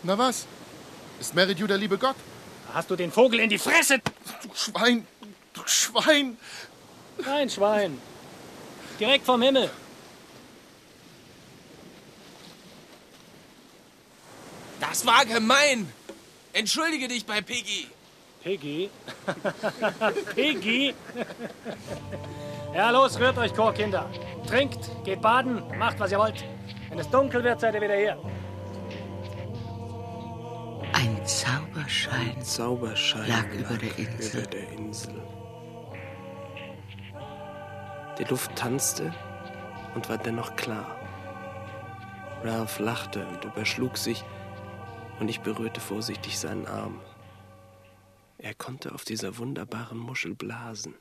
Na was? Ist Meridew der liebe Gott? Hast du den Vogel in die Fresse? Du Schwein! Du Schwein! Nein, Schwein. Direkt vom Himmel. Das war gemein. Entschuldige dich bei Piggy. Piggy? Piggy? Ja, los, rührt euch, Chorkinder. Trinkt, geht baden, macht, was ihr wollt. Wenn es dunkel wird, seid ihr wieder hier. Ein Zauberschein lag über der Insel. Die Luft tanzte und war dennoch klar. Ralph lachte und überschlug sich, und ich berührte vorsichtig seinen Arm. Er konnte auf dieser wunderbaren Muschel blasen.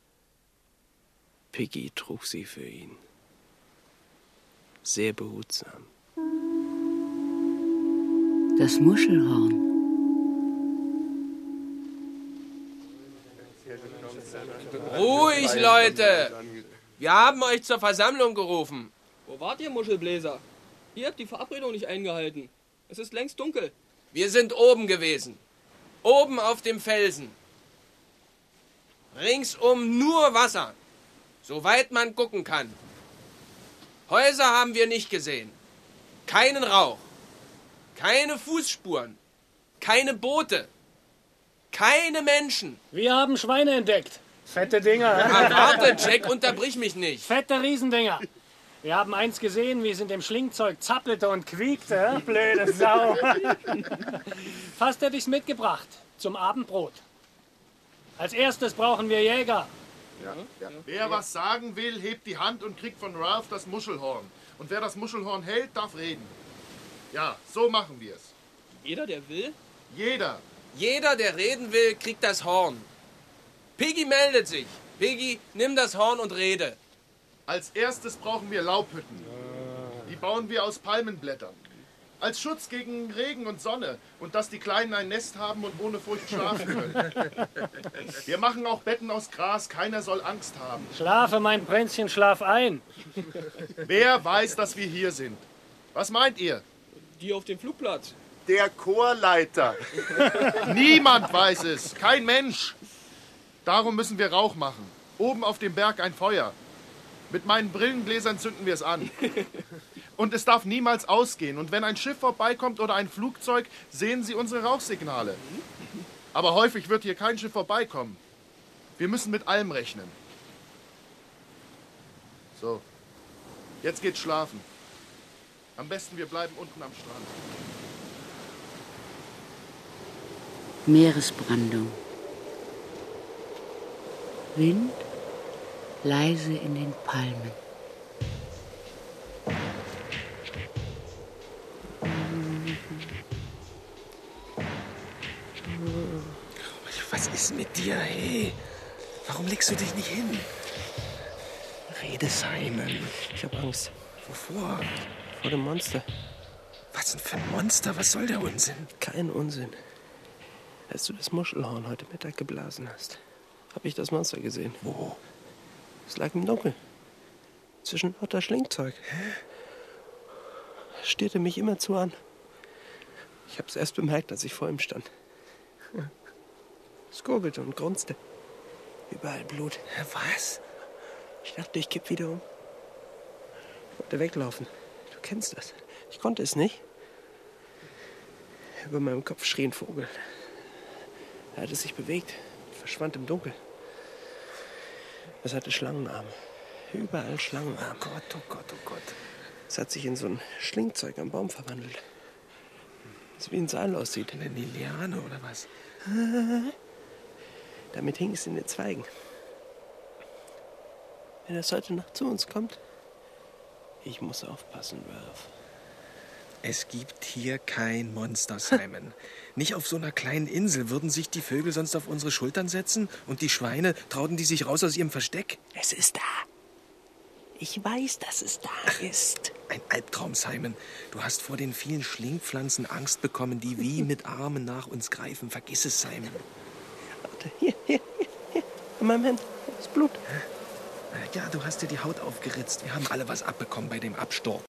Piggy trug sie für ihn. Sehr behutsam. Das Muschelhorn. Ruhig, Leute. Wir haben euch zur Versammlung gerufen. Wo wart ihr, Muschelbläser? Ihr habt die Verabredung nicht eingehalten. Es ist längst dunkel. Wir sind oben gewesen. Oben auf dem Felsen. Ringsum nur Wasser. Soweit man gucken kann. Häuser haben wir nicht gesehen. Keinen Rauch. Keine Fußspuren. Keine Boote. Keine Menschen. Wir haben Schweine entdeckt. Fette Dinger. Ah, warte, Jack, unterbrich mich nicht. Fette Riesendinger. Wir haben eins gesehen, wie es in dem Schlingzeug zappelte und quiekte. Blöde Sau. Fast hätte ich's mitgebracht. Zum Abendbrot. Als erstes brauchen wir Jäger. Ja. Wer was sagen will, hebt die Hand und kriegt von Ralph das Muschelhorn. Und wer das Muschelhorn hält, darf reden. Ja, so machen wir es. Jeder, der will? Jeder. Jeder, der reden will, kriegt das Horn. Piggy meldet sich. Piggy, nimm das Horn und rede. Als erstes brauchen wir Laubhütten. Die bauen wir aus Palmenblättern. Als Schutz gegen Regen und Sonne. Und dass die Kleinen ein Nest haben und ohne Furcht schlafen können. Wir machen auch Betten aus Gras. Keiner soll Angst haben. Schlafe, mein Prinzchen, schlaf ein. Wer weiß, dass wir hier sind? Was meint ihr? Die auf dem Flugplatz. Der Chorleiter. Niemand weiß es. Kein Mensch. Darum müssen wir Rauch machen. Oben auf dem Berg ein Feuer. Mit meinen Brillengläsern zünden wir es an. Und es darf niemals ausgehen. Und wenn ein Schiff vorbeikommt oder ein Flugzeug, sehen Sie unsere Rauchsignale. Aber häufig wird hier kein Schiff vorbeikommen. Wir müssen mit allem rechnen. So, jetzt geht's schlafen. Am besten wir bleiben unten am Strand. Meeresbrandung. Wind leise in den Palmen. Was ist mit dir, hey? Warum legst du dich nicht hin? Rede, Simon. Ich habe Angst. Wovor? Vor dem Monster. Was denn für ein Monster? Was soll der Unsinn? Kein Unsinn. Als du das Muschelhorn heute Mittag geblasen hast, habe ich das Monster gesehen. Wo? Es lag im Dunkeln. Zwischen lauter Schlingzeug. Es stierte mich immerzu an. Ich habe es erst bemerkt, als ich vor ihm stand. Es gurgelte und grunzte. Überall Blut. Was? Ich dachte, ich kipp wieder um. Ich wollte weglaufen. Du kennst das. Ich konnte es nicht. Über meinem Kopf schrie ein Vogel. Er hatte sich bewegt und verschwand im Dunkel. Es hatte Schlangenarme. Überall Schlangenarme. Oh Gott, oh Gott, oh Gott. Es hat sich in so ein Schlingzeug am Baum verwandelt. Das wie ein Seil aussieht. Eine Liane oder was? Damit hing es in den Zweigen. Wenn es heute Nacht zu uns kommt, ich muss aufpassen, Ralph. Es gibt hier kein Monster, Simon. Nicht auf so einer kleinen Insel. Würden sich die Vögel sonst auf unsere Schultern setzen? Und die Schweine, trauten die sich raus aus ihrem Versteck? Es ist da. Ich weiß, dass es da ist. Ein Albtraum, Simon. Du hast vor den vielen Schlingpflanzen Angst bekommen, die wie mit Armen nach uns greifen. Vergiss es, Simon. Warte, hier. An meinem Hemd. Das Blut. Ja, du hast dir die Haut aufgeritzt. Wir haben alle was abbekommen bei dem Absturz.